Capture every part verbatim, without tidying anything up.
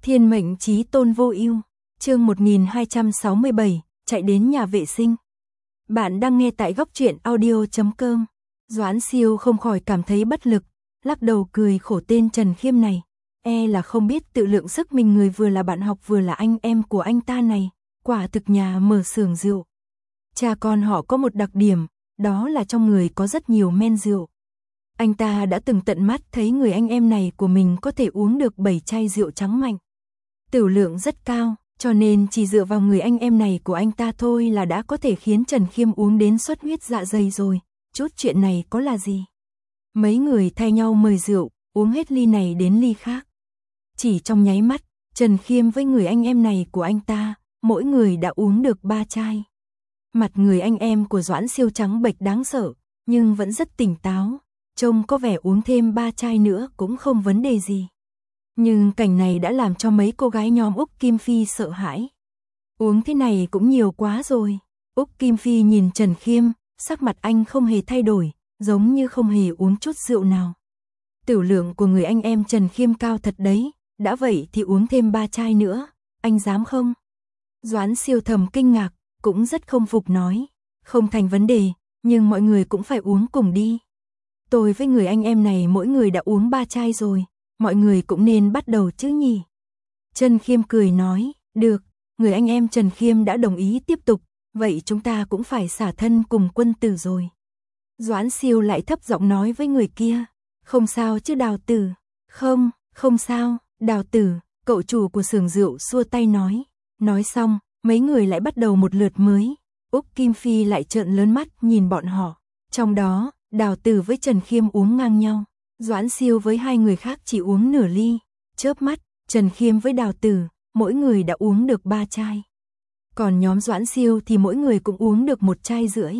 Thiên mệnh chí tôn vô ưu, chương một nghìn hai trăm sáu mươi bảy, chạy đến nhà vệ sinh. Bạn đang nghe tại góc truyện audio chấm com. Doãn Siêu không khỏi cảm thấy bất lực, lắc đầu cười khổ, tên Trần Khiêm này, e là không biết tự lượng sức mình, người vừa là bạn học vừa là anh em của anh ta này, quả thực nhà mở xưởng rượu. Cha con họ có một đặc điểm, đó là trong người có rất nhiều men rượu. Anh ta đã từng tận mắt thấy người anh em này của mình có thể uống được bảy chai rượu trắng mạnh. Tửu lượng rất cao, cho nên chỉ dựa vào người anh em này của anh ta thôi là đã có thể khiến Trần Khiêm uống đến xuất huyết dạ dày rồi. Chút chuyện này có là gì? Mấy người thay nhau mời rượu, uống hết ly này đến ly khác. Chỉ trong nháy mắt, Trần Khiêm với người anh em này của anh ta, mỗi người đã uống được ba chai. Mặt người anh em của Doãn Siêu trắng bệch đáng sợ, nhưng vẫn rất tỉnh táo. Trông có vẻ uống thêm ba chai nữa cũng không vấn đề gì. Nhưng cảnh này đã làm cho mấy cô gái nhóm Úc Kim Phi sợ hãi. Uống thế này cũng nhiều quá rồi. Úc Kim Phi nhìn Trần Khiêm, sắc mặt anh không hề thay đổi, giống như không hề uống chút rượu nào. Tửu lượng của người anh em Trần Khiêm cao thật đấy, đã vậy thì uống thêm ba chai nữa, anh dám không? Doãn Siêu thầm kinh ngạc, cũng rất không phục nói, không thành vấn đề, nhưng mọi người cũng phải uống cùng đi. Tôi với người anh em này mỗi người đã uống ba chai rồi, mọi người cũng nên bắt đầu chứ nhỉ? Trần Khiêm cười nói, được, người anh em Trần Khiêm đã đồng ý tiếp tục, vậy chúng ta cũng phải xả thân cùng quân tử rồi. Doãn Siêu lại thấp giọng nói với người kia, không sao chứ Đào Tử? Không, không sao, Đào Tử, cậu chủ của xưởng rượu xua tay nói. Nói xong, mấy người lại bắt đầu một lượt mới. Úc Kim Phi lại trợn lớn mắt nhìn bọn họ. Trong đó, Đào Tử với Trần Khiêm uống ngang nhau. Doãn Siêu với hai người khác chỉ uống nửa ly. Chớp mắt, Trần Khiêm với Đào Tử, mỗi người đã uống được ba chai. Còn nhóm Doãn Siêu thì mỗi người cũng uống được một chai rưỡi.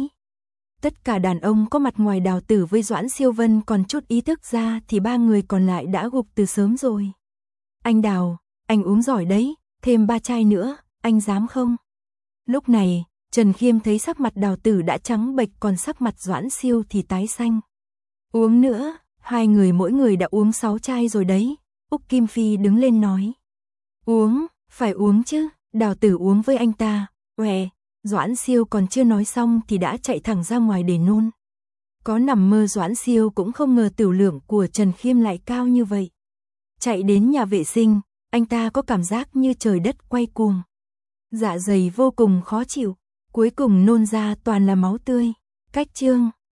Tất cả đàn ông có mặt ngoài Đào Tử với Doãn Siêu Vân còn chút ý thức ra thì ba người còn lại đã gục từ sớm rồi. Anh Đào, anh uống giỏi đấy, thêm ba chai nữa, anh dám không? Lúc này, Trần Khiêm thấy sắc mặt Đào Tử đã trắng bệch, còn sắc mặt Doãn Siêu thì tái xanh. Uống nữa, hai người mỗi người đã uống sáu chai rồi đấy. Úc Kim Phi đứng lên nói. Uống, phải uống chứ, Đào Tử uống với anh ta, uè. Doãn Siêu còn chưa nói xong thì đã chạy thẳng ra ngoài để nôn. Có nằm mơ Doãn Siêu cũng không ngờ tửu lượng của Trần Khiêm lại cao như vậy. Chạy đến nhà vệ sinh, anh ta có cảm giác như trời đất quay cuồng. Dạ dày vô cùng khó chịu, cuối cùng nôn ra toàn là máu tươi. Cách chương